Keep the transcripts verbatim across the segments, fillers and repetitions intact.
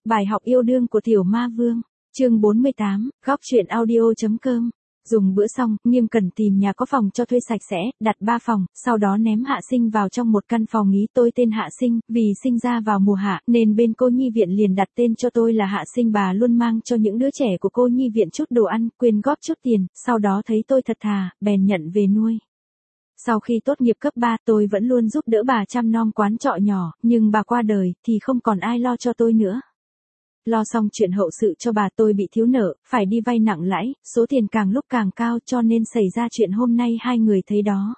Bài học yêu đương của Tiểu Ma Vương, chương bốn mươi tám, góc truyện audio.com. Dùng bữa xong, Nghiêm Cẩn tìm nhà có phòng cho thuê sạch sẽ, đặt ba phòng, sau đó ném Hạ Sinh vào trong một căn phòng nghỉ. Tôi tên Hạ Sinh, vì sinh ra vào mùa hạ, nên bên cô nhi viện liền đặt tên cho tôi là Hạ Sinh. Bà luôn mang cho những đứa trẻ của cô nhi viện chút đồ ăn, quyên góp chút tiền, sau đó thấy tôi thật thà, bèn nhận về nuôi. Sau khi tốt nghiệp cấp ba, tôi vẫn luôn giúp đỡ bà chăm nom quán trọ nhỏ, nhưng bà qua đời, thì không còn ai lo cho tôi nữa. Lo xong chuyện hậu sự cho bà, tôi bị thiếu nợ, phải đi vay nặng lãi, số tiền càng lúc càng cao, cho nên xảy ra chuyện hôm nay hai người thấy đó.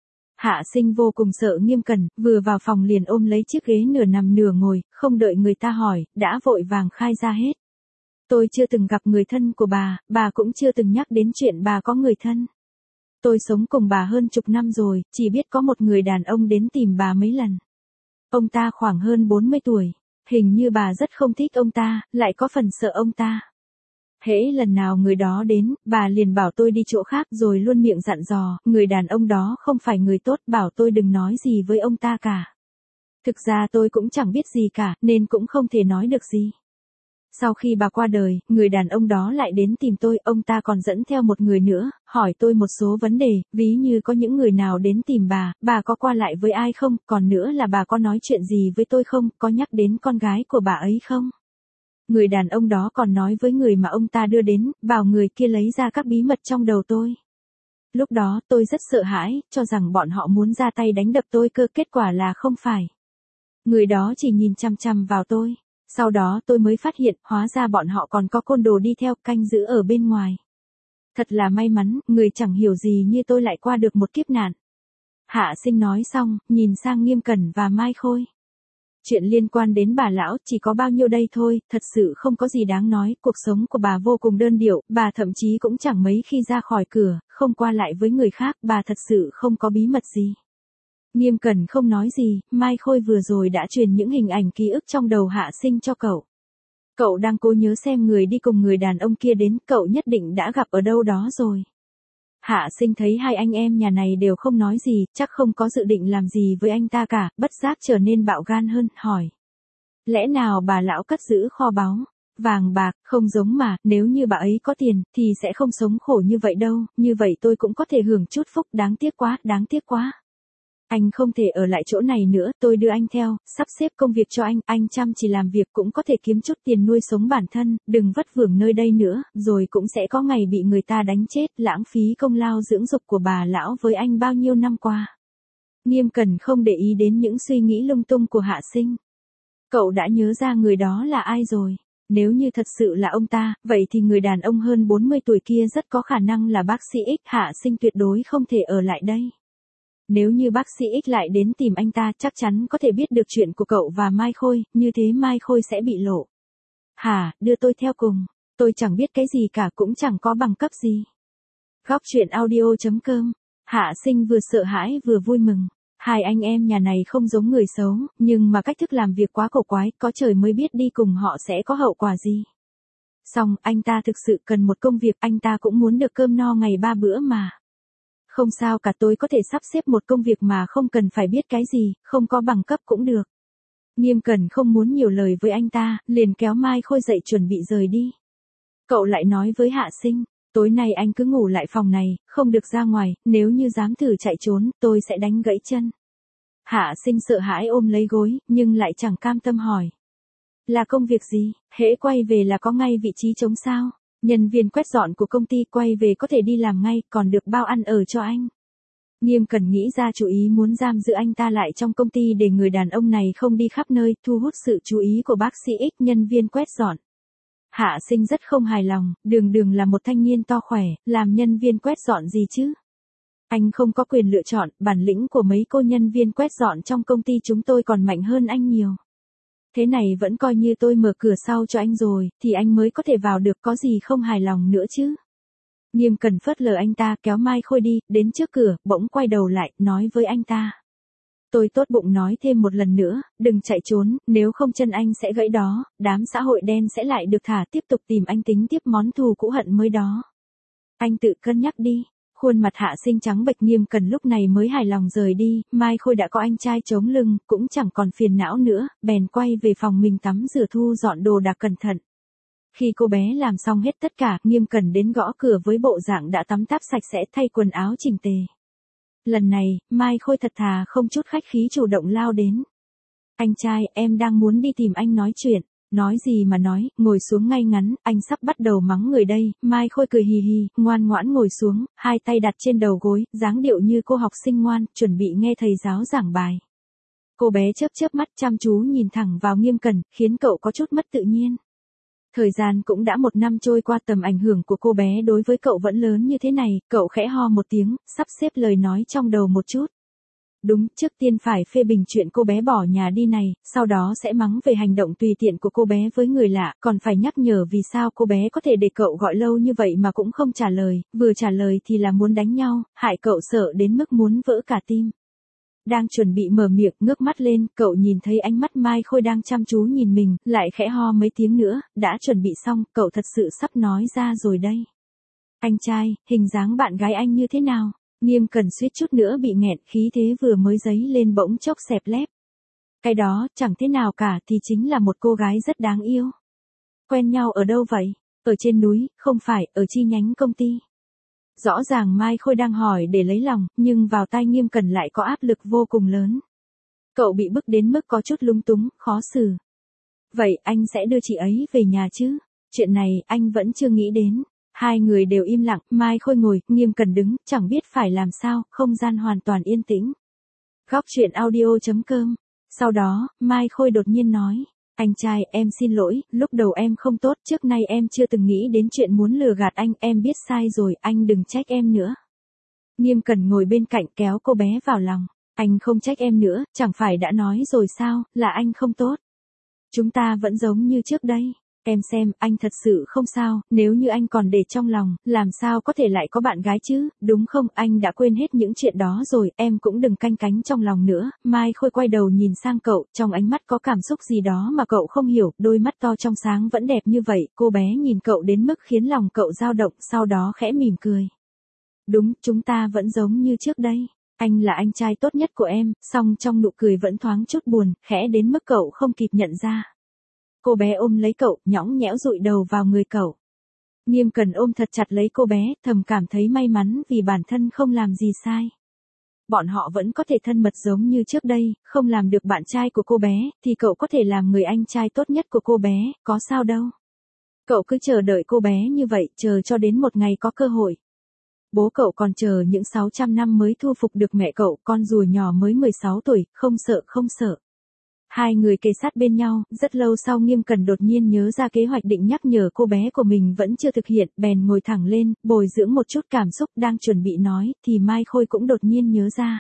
Hạ Sinh vô cùng sợ Nghiêm Cẩn, vừa vào phòng liền ôm lấy chiếc ghế nửa nằm nửa ngồi, không đợi người ta hỏi, đã vội vàng khai ra hết. Tôi chưa từng gặp người thân của bà, bà cũng chưa từng nhắc đến chuyện bà có người thân. Tôi sống cùng bà hơn chục năm rồi, chỉ biết có một người đàn ông đến tìm bà mấy lần. Ông ta khoảng hơn bốn mươi tuổi. Hình như bà rất không thích ông ta, lại có phần sợ ông ta. Hễ lần nào người đó đến, bà liền bảo tôi đi chỗ khác, rồi luôn miệng dặn dò, người đàn ông đó không phải người tốt, bảo tôi đừng nói gì với ông ta cả. Thực ra tôi cũng chẳng biết gì cả, nên cũng không thể nói được gì. Sau khi bà qua đời, người đàn ông đó lại đến tìm tôi, ông ta còn dẫn theo một người nữa, hỏi tôi một số vấn đề, ví như có những người nào đến tìm bà, bà có qua lại với ai không, còn nữa là bà có nói chuyện gì với tôi không, có nhắc đến con gái của bà ấy không. Người đàn ông đó còn nói với người mà ông ta đưa đến, bảo người kia lấy ra các bí mật trong đầu tôi. Lúc đó tôi rất sợ hãi, cho rằng bọn họ muốn ra tay đánh đập tôi cơ, kết quả là không phải. Người đó chỉ nhìn chăm chăm vào tôi. Sau đó tôi mới phát hiện, hóa ra bọn họ còn có côn đồ đi theo, canh giữ ở bên ngoài. Thật là may mắn, người chẳng hiểu gì như tôi lại qua được một kiếp nạn. Hạ Sinh nói xong, nhìn sang Nghiêm Cẩn và Mai Khôi. Chuyện liên quan đến bà lão, chỉ có bao nhiêu đây thôi, thật sự không có gì đáng nói, cuộc sống của bà vô cùng đơn điệu, bà thậm chí cũng chẳng mấy khi ra khỏi cửa, không qua lại với người khác, bà thật sự không có bí mật gì. Nghiêm Cẩn không nói gì, Mai Khôi vừa rồi đã truyền những hình ảnh ký ức trong đầu Hạ Sinh cho cậu. Cậu đang cố nhớ xem người đi cùng người đàn ông kia đến, cậu nhất định đã gặp ở đâu đó rồi. Hạ Sinh thấy hai anh em nhà này đều không nói gì, chắc không có dự định làm gì với anh ta cả, bất giác trở nên bạo gan hơn, hỏi. Lẽ nào bà lão cất giữ kho báu, vàng bạc, không giống mà, nếu như bà ấy có tiền, thì sẽ không sống khổ như vậy đâu, như vậy tôi cũng có thể hưởng chút phúc, đáng tiếc quá, đáng tiếc quá. Anh không thể ở lại chỗ này nữa, tôi đưa anh theo, sắp xếp công việc cho anh, anh chăm chỉ làm việc cũng có thể kiếm chút tiền nuôi sống bản thân, đừng vất vưởng nơi đây nữa, rồi cũng sẽ có ngày bị người ta đánh chết, lãng phí công lao dưỡng dục của bà lão với anh bao nhiêu năm qua. Nghiêm Cẩn không để ý đến những suy nghĩ lung tung của Hạ Sinh. Cậu đã nhớ ra người đó là ai rồi. Nếu như thật sự là ông ta, vậy thì người đàn ông hơn bốn mươi tuổi kia rất có khả năng là bác sĩ X. Hạ Sinh tuyệt đối không thể ở lại đây. Nếu như bác sĩ X lại đến tìm anh ta, chắc chắn có thể biết được chuyện của cậu và Mai Khôi, như thế Mai Khôi sẽ bị lộ. Hả, đưa tôi theo cùng, tôi chẳng biết cái gì cả, cũng chẳng có bằng cấp gì. Góc truyện audio.com. Hạ Sinh vừa sợ hãi vừa vui mừng. Hai anh em nhà này không giống người xấu, nhưng mà cách thức làm việc quá cổ quái, có trời mới biết đi cùng họ sẽ có hậu quả gì. Xong, anh ta thực sự cần một công việc, anh ta cũng muốn được cơm no ngày ba bữa mà. Không sao cả, tôi có thể sắp xếp một công việc mà không cần phải biết cái gì, không có bằng cấp cũng được. Nghiêm Cẩn không muốn nhiều lời với anh ta, liền kéo Mai Khôi dậy chuẩn bị rời đi. Cậu lại nói với Hạ Sinh, tối nay anh cứ ngủ lại phòng này, không được ra ngoài, nếu như dám thử chạy trốn, tôi sẽ đánh gãy chân. Hạ Sinh sợ hãi ôm lấy gối, nhưng lại chẳng cam tâm hỏi. Là công việc gì, hễ quay về là có ngay vị trí trống sao? Nhân viên quét dọn của công ty quay về có thể đi làm ngay, còn được bao ăn ở cho anh. Nghiêm Cẩn nghĩ ra chủ ý muốn giam giữ anh ta lại trong công ty để người đàn ông này không đi khắp nơi, thu hút sự chú ý của bác sĩ X, nhân viên quét dọn. Hạ Sinh rất không hài lòng, đường đường là một thanh niên to khỏe, làm nhân viên quét dọn gì chứ? Anh không có quyền lựa chọn, bản lĩnh của mấy cô nhân viên quét dọn trong công ty chúng tôi còn mạnh hơn anh nhiều. Thế này vẫn coi như tôi mở cửa sau cho anh rồi, thì anh mới có thể vào được, có gì không hài lòng nữa chứ. Nghiêm Cẩn phớt lờ anh ta, kéo Mai Khôi đi, đến trước cửa, bỗng quay đầu lại, nói với anh ta. Tôi tốt bụng nói thêm một lần nữa, đừng chạy trốn, nếu không chân anh sẽ gãy đó, đám xã hội đen sẽ lại được thả tiếp tục tìm anh tính tiếp món thù cũ hận mới đó. Anh tự cân nhắc đi. Khuôn mặt Hạ Sinh trắng bệch, Nghiêm Cần lúc này mới hài lòng rời đi, Mai Khôi đã có anh trai chống lưng, cũng chẳng còn phiền não nữa, bèn quay về phòng mình tắm rửa thu dọn đồ đạc cẩn thận. Khi cô bé làm xong hết tất cả, Nghiêm Cần đến gõ cửa với bộ dạng đã tắm táp sạch sẽ, thay quần áo chỉnh tề. Lần này, Mai Khôi thật thà không chút khách khí chủ động lao đến. Anh trai, em đang muốn đi tìm anh nói chuyện. Nói gì mà nói, ngồi xuống ngay ngắn, anh sắp bắt đầu mắng người đây. Mai Khôi cười hì hì, ngoan ngoãn ngồi xuống, hai tay đặt trên đầu gối, dáng điệu như cô học sinh ngoan, chuẩn bị nghe thầy giáo giảng bài. Cô bé chớp chớp mắt chăm chú nhìn thẳng vào Nghiêm Cần, khiến cậu có chút mất tự nhiên. Thời gian cũng đã một năm trôi qua, tầm ảnh hưởng của cô bé đối với cậu vẫn lớn như thế này, cậu khẽ ho một tiếng, sắp xếp lời nói trong đầu một chút. Đúng, trước tiên phải phê bình chuyện cô bé bỏ nhà đi này, sau đó sẽ mắng về hành động tùy tiện của cô bé với người lạ, còn phải nhắc nhở vì sao cô bé có thể để cậu gọi lâu như vậy mà cũng không trả lời, vừa trả lời thì là muốn đánh nhau, hại cậu sợ đến mức muốn vỡ cả tim. Đang chuẩn bị mở miệng, ngước mắt lên, cậu nhìn thấy ánh mắt Mai Khôi đang chăm chú nhìn mình, lại khẽ ho mấy tiếng nữa, đã chuẩn bị xong, cậu thật sự sắp nói ra rồi đây. Anh trai, hình dáng bạn gái anh như thế nào? Nghiêm Cần suýt chút nữa bị nghẹn, khí thế vừa mới dấy lên bỗng chốc xẹp lép. Cái đó, chẳng thế nào cả, thì chính là một cô gái rất đáng yêu. Quen nhau ở đâu vậy? Ở trên núi, không phải, ở chi nhánh công ty. Rõ ràng Mai Khôi đang hỏi để lấy lòng, nhưng vào tai Nghiêm Cần lại có áp lực vô cùng lớn. Cậu bị bức đến mức có chút lúng túng, khó xử. Vậy anh sẽ đưa chị ấy về nhà chứ? Chuyện này, anh vẫn chưa nghĩ đến. Hai người đều im lặng, Mai Khôi ngồi, Nghiêm Cần đứng, chẳng biết phải làm sao, không gian hoàn toàn yên tĩnh. Góc truyện audio chấm com. Sau đó, Mai Khôi đột nhiên nói, anh trai, em xin lỗi, lúc đầu em không tốt, trước nay em chưa từng nghĩ đến chuyện muốn lừa gạt anh, em biết sai rồi, anh đừng trách em nữa. Nghiêm Cần ngồi bên cạnh kéo cô bé vào lòng, anh không trách em nữa, chẳng phải đã nói rồi sao, là anh không tốt. Chúng ta vẫn giống như trước đây. Em xem, anh thật sự không sao, nếu như anh còn để trong lòng, làm sao có thể lại có bạn gái chứ, đúng không, anh đã quên hết những chuyện đó rồi, em cũng đừng canh cánh trong lòng nữa. Mai Khôi quay đầu nhìn sang cậu, trong ánh mắt có cảm xúc gì đó mà cậu không hiểu, đôi mắt to trong sáng vẫn đẹp như vậy, cô bé nhìn cậu đến mức khiến lòng cậu dao động, sau đó khẽ mỉm cười. Đúng, chúng ta vẫn giống như trước đây. Anh là anh trai tốt nhất của em, song trong nụ cười vẫn thoáng chút buồn, khẽ đến mức cậu không kịp nhận ra. Cô bé ôm lấy cậu, nhõng nhẽo dụi đầu vào người cậu. Nghiêm Cần ôm thật chặt lấy cô bé, thầm cảm thấy may mắn vì bản thân không làm gì sai. Bọn họ vẫn có thể thân mật giống như trước đây, không làm được bạn trai của cô bé, thì cậu có thể làm người anh trai tốt nhất của cô bé, có sao đâu. Cậu cứ chờ đợi cô bé như vậy, chờ cho đến một ngày có cơ hội. Bố cậu còn chờ những sáu trăm năm mới thu phục được mẹ cậu, con rùa nhỏ mới mười sáu tuổi, không sợ không sợ. Hai người kề sát bên nhau, rất lâu sau Nghiêm Cần đột nhiên nhớ ra kế hoạch định nhắc nhở cô bé của mình vẫn chưa thực hiện, bèn ngồi thẳng lên, bồi dưỡng một chút cảm xúc, đang chuẩn bị nói, thì Mai Khôi cũng đột nhiên nhớ ra.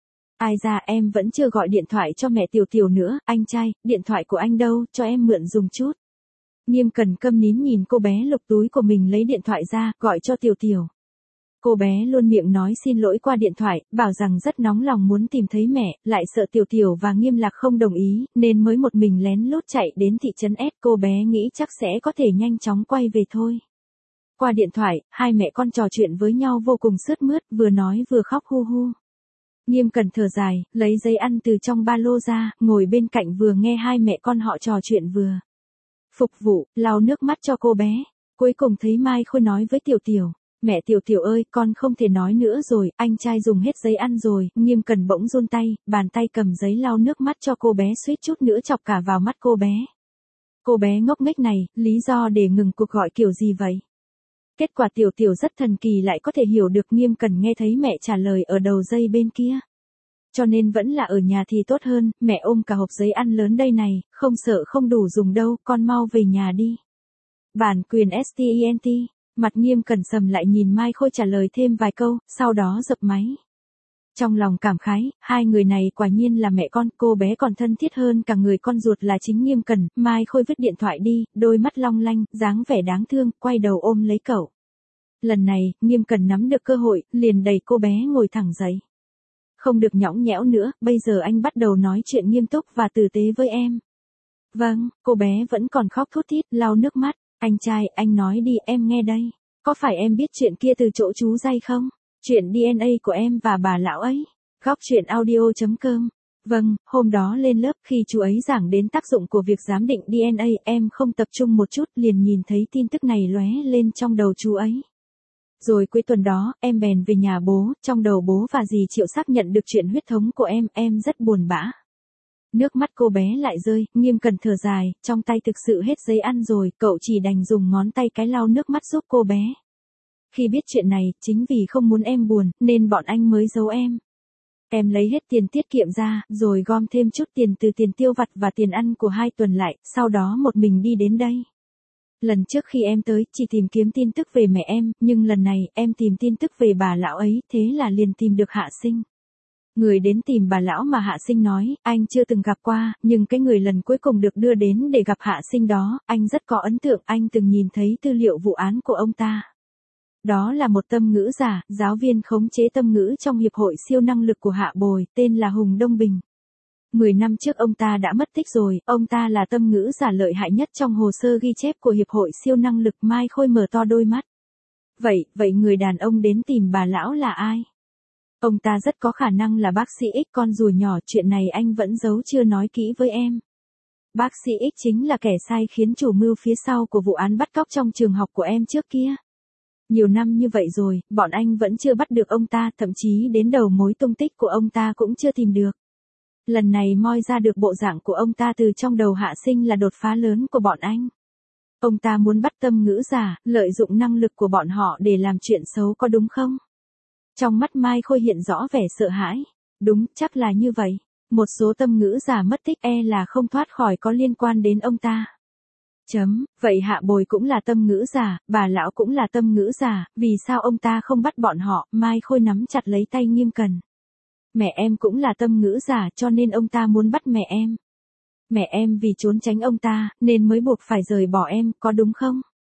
Ai ra, em vẫn chưa gọi điện thoại cho mẹ Tiểu Tiểu nữa, anh trai, điện thoại của anh đâu, cho em mượn dùng chút. Nghiêm Cần câm nín nhìn cô bé lục túi của mình lấy điện thoại ra, gọi cho Tiểu Tiểu. Cô bé luôn miệng nói xin lỗi qua điện thoại, bảo rằng rất nóng lòng muốn tìm thấy mẹ, lại sợ Tiểu Tiểu và Nghiêm Lạc không đồng ý, nên mới một mình lén lút chạy đến thị trấn S. Cô bé nghĩ chắc sẽ có thể nhanh chóng quay về thôi. Qua điện thoại, hai mẹ con trò chuyện với nhau vô cùng sướt mướt, vừa nói vừa khóc hu hu. Nghiêm Cần thở dài, lấy giấy ăn từ trong ba lô ra, ngồi bên cạnh vừa nghe hai mẹ con họ trò chuyện vừa phục vụ, lau nước mắt cho cô bé. Cuối cùng thấy Mai Khôi nói với Tiểu Tiểu. Mẹ Tiểu Tiểu ơi, con không thể nói nữa rồi, anh trai dùng hết giấy ăn rồi. Nghiêm Cần bỗng run tay, bàn tay cầm giấy lau nước mắt cho cô bé suýt chút nữa chọc cả vào mắt cô bé. Cô bé ngốc nghếch này, lý do để ngừng cuộc gọi kiểu gì vậy? Kết quả Tiểu Tiểu rất thần kỳ lại có thể hiểu được. Nghiêm Cần nghe thấy mẹ trả lời ở đầu dây bên kia. Cho nên vẫn là ở nhà thì tốt hơn, mẹ ôm cả hộp giấy ăn lớn đây này, không sợ không đủ dùng đâu, con mau về nhà đi. Bản quyền stent. Mặt Nghiêm Cần sầm lại nhìn Mai Khôi trả lời thêm vài câu, sau đó dập máy. Trong lòng cảm khái, hai người này quả nhiên là mẹ con, cô bé còn thân thiết hơn cả người con ruột là chính Nghiêm Cần. Mai Khôi vứt điện thoại đi, đôi mắt long lanh, dáng vẻ đáng thương, quay đầu ôm lấy cậu. Lần này, Nghiêm Cần nắm được cơ hội, liền đẩy cô bé ngồi thẳng dậy. Không được nhõng nhẽo nữa, bây giờ anh bắt đầu nói chuyện nghiêm túc và tử tế với em. Vâng, cô bé vẫn còn khóc thút thít, lau nước mắt. Anh trai, anh nói đi, em nghe đây. Có phải em biết chuyện kia từ chỗ chú Dây không? Chuyện đê en a của em và bà lão ấy. Góc chuyện audio chấm com. Vâng, hôm đó lên lớp khi chú ấy giảng đến tác dụng của việc giám định đê en a, em không tập trung một chút liền nhìn thấy tin tức này lóe lên trong đầu chú ấy. Rồi cuối tuần đó, em bèn về nhà bố, trong đầu bố và dì Triệu xác nhận được chuyện huyết thống của em, em rất buồn bã. Nước mắt cô bé lại rơi, Nghiêm Cần thở dài, trong tay thực sự hết giấy ăn rồi, cậu chỉ đành dùng ngón tay cái lau nước mắt giúp cô bé. Khi biết chuyện này, chính vì không muốn em buồn, nên bọn anh mới giấu em. Em lấy hết tiền tiết kiệm ra, rồi gom thêm chút tiền từ tiền tiêu vặt và tiền ăn của hai tuần lại, sau đó một mình đi đến đây. Lần trước khi em tới, chỉ tìm kiếm tin tức về mẹ em, nhưng lần này, em tìm tin tức về bà lão ấy, thế là liền tìm được Hạ Sinh. Người đến tìm bà lão mà Hạ Sinh nói, anh chưa từng gặp qua, nhưng cái người lần cuối cùng được đưa đến để gặp Hạ Sinh đó, anh rất có ấn tượng, anh từng nhìn thấy tư liệu vụ án của ông ta. Đó là một tâm ngữ giả, giáo viên khống chế tâm ngữ trong Hiệp hội siêu năng lực của Hạ Bồi, tên là Hùng Đông Bình. Mười năm trước ông ta đã mất tích rồi, ông ta là tâm ngữ giả lợi hại nhất trong hồ sơ ghi chép của Hiệp hội siêu năng lực. Mai Khôi mở to đôi mắt. Vậy, vậy người đàn ông đến tìm bà lão là ai? Ông ta rất có khả năng là bác sĩ X, con rùa nhỏ, chuyện này anh vẫn giấu chưa nói kỹ với em. Bác sĩ X chính là kẻ sai khiến chủ mưu phía sau của vụ án bắt cóc trong trường học của em trước kia. Nhiều năm như vậy rồi, bọn anh vẫn chưa bắt được ông ta, thậm chí đến đầu mối tung tích của ông ta cũng chưa tìm được. Lần này moi ra được bộ dạng của ông ta từ trong đầu Hạ Sinh là đột phá lớn của bọn anh. Ông ta muốn bắt tâm ngữ giả, lợi dụng năng lực của bọn họ để làm chuyện xấu, có đúng không? Trong mắt Mai Khôi hiện rõ vẻ sợ hãi. Đúng, chắc là như vậy. Một số tâm ngữ giả mất tích e là không thoát khỏi có liên quan đến ông ta. Chấm, vậy Hạ Bồi cũng là tâm ngữ giả, bà lão cũng là tâm ngữ giả, vì sao ông ta không bắt bọn họ? Mai Khôi nắm chặt lấy tay Nghiêm Cần. Mẹ em cũng là tâm ngữ giả, cho nên ông ta muốn bắt mẹ em. Mẹ em vì trốn tránh ông ta, nên mới buộc phải rời bỏ em, có đúng không?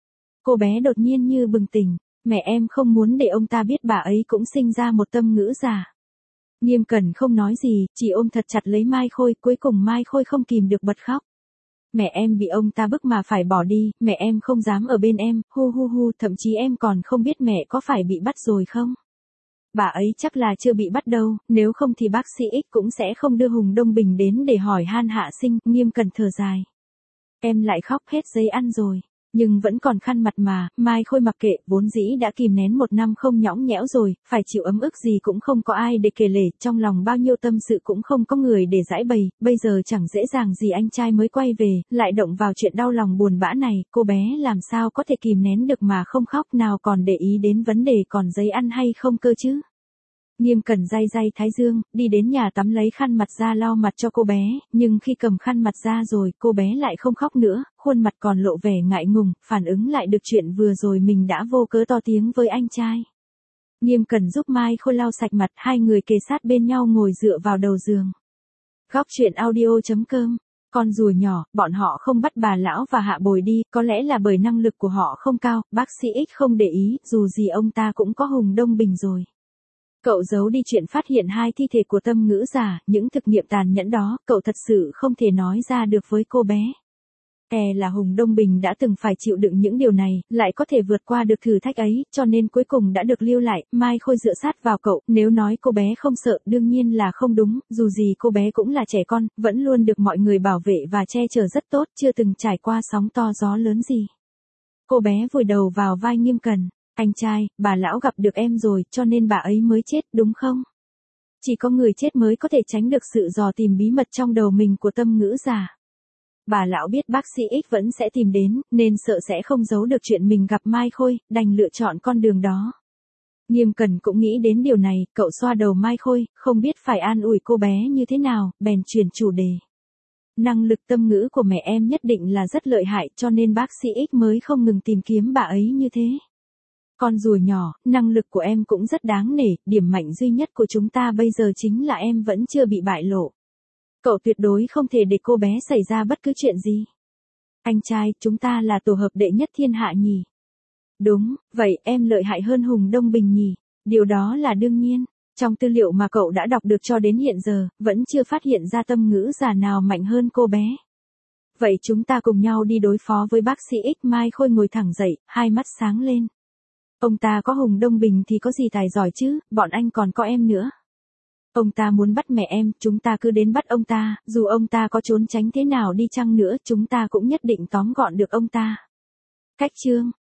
Cô bé đột nhiên như bừng tỉnh, mẹ em không muốn để ông ta biết bà ấy cũng sinh ra một tâm ngữ giả. Nghiêm Cần không nói gì, chỉ ôm thật chặt lấy Mai Khôi, cuối cùng Mai Khôi không kìm được bật khóc. Mẹ em bị ông ta bức mà phải bỏ đi, mẹ em không dám ở bên em, hu hu hu, thậm chí em còn không biết mẹ có phải bị bắt rồi không? Bà ấy chắc là chưa bị bắt đâu, nếu không thì bác sĩ X cũng sẽ không đưa Hùng Đông Bình đến để hỏi han Hạ Sinh. Nghiêm Cần thở dài. Em lại khóc hết giấy ăn rồi, nhưng vẫn còn khăn mặt mà. Mai Khôi mặc kệ, vốn dĩ đã kìm nén một năm không nhõng nhẽo rồi, phải chịu ấm ức gì cũng không có ai để kể lể, trong lòng bao nhiêu tâm sự cũng không có người để giải bày, bây giờ chẳng dễ dàng gì anh trai mới quay về, lại động vào chuyện đau lòng buồn bã này, cô bé làm sao có thể kìm nén được mà không khóc, nào còn để ý đến vấn đề còn giấy ăn hay không cơ chứ. Nghiêm Cần day day thái dương, đi đến nhà tắm lấy khăn mặt ra lau mặt cho cô bé, nhưng khi cầm khăn mặt ra rồi, cô bé lại không khóc nữa, khuôn mặt còn lộ vẻ ngại ngùng, phản ứng lại được chuyện vừa rồi mình đã vô cớ to tiếng với anh trai. Nghiêm Cần giúp Mai Khôi lau sạch mặt, hai người kề sát bên nhau ngồi dựa vào đầu giường. Góc chuyện audio chấm com. Con rùa nhỏ, bọn họ không bắt bà lão và Hạ Bồi đi, có lẽ là bởi năng lực của họ không cao, bác sĩ X không để ý, dù gì ông ta cũng có Hùng Đông Bình rồi. Cậu giấu đi chuyện phát hiện hai thi thể của tâm ngữ giả, những thực nghiệm tàn nhẫn đó, cậu thật sự không thể nói ra được với cô bé. E là Hùng Đông Bình đã từng phải chịu đựng những điều này, lại có thể vượt qua được thử thách ấy, cho nên cuối cùng đã được lưu lại. Mai Khôi dựa sát vào cậu, nếu nói cô bé không sợ, đương nhiên là không đúng, dù gì cô bé cũng là trẻ con, vẫn luôn được mọi người bảo vệ và che chở rất tốt, chưa từng trải qua sóng to gió lớn gì. Cô bé vùi đầu vào vai Nghiêm Cần. Anh trai, bà lão gặp được em rồi, cho nên bà ấy mới chết, đúng không? Chỉ có người chết mới có thể tránh được sự dò tìm bí mật trong đầu mình của tâm ngữ giả. Bà lão biết bác sĩ X vẫn sẽ tìm đến, nên sợ sẽ không giấu được chuyện mình gặp Mai Khôi, đành lựa chọn con đường đó. Nghiêm Cần cũng nghĩ đến điều này, cậu xoa đầu Mai Khôi, không biết phải an ủi cô bé như thế nào, bèn chuyển chủ đề. Năng lực tâm ngữ của mẹ em nhất định là rất lợi hại, cho nên bác sĩ X mới không ngừng tìm kiếm bà ấy như thế. Con rùa nhỏ, năng lực của em cũng rất đáng nể, điểm mạnh duy nhất của chúng ta bây giờ chính là em vẫn chưa bị bại lộ. Cậu tuyệt đối không thể để cô bé xảy ra bất cứ chuyện gì. Anh trai, chúng ta là tổ hợp đệ nhất thiên hạ nhỉ? Đúng, vậy em lợi hại hơn Hùng Đông Bình nhỉ? Điều đó là đương nhiên. Trong tư liệu mà cậu đã đọc được cho đến hiện giờ, vẫn chưa phát hiện ra tâm ngữ giả nào mạnh hơn cô bé. Vậy chúng ta cùng nhau đi đối phó với bác sĩ X. Mai Khôi ngồi thẳng dậy, hai mắt sáng lên. Ông ta có Hùng Đông Bình thì có gì tài giỏi chứ, bọn anh còn có em nữa. Ông ta muốn bắt mẹ em, chúng ta cứ đến bắt ông ta, dù ông ta có trốn tránh thế nào đi chăng nữa, chúng ta cũng nhất định tóm gọn được ông ta. Cách chương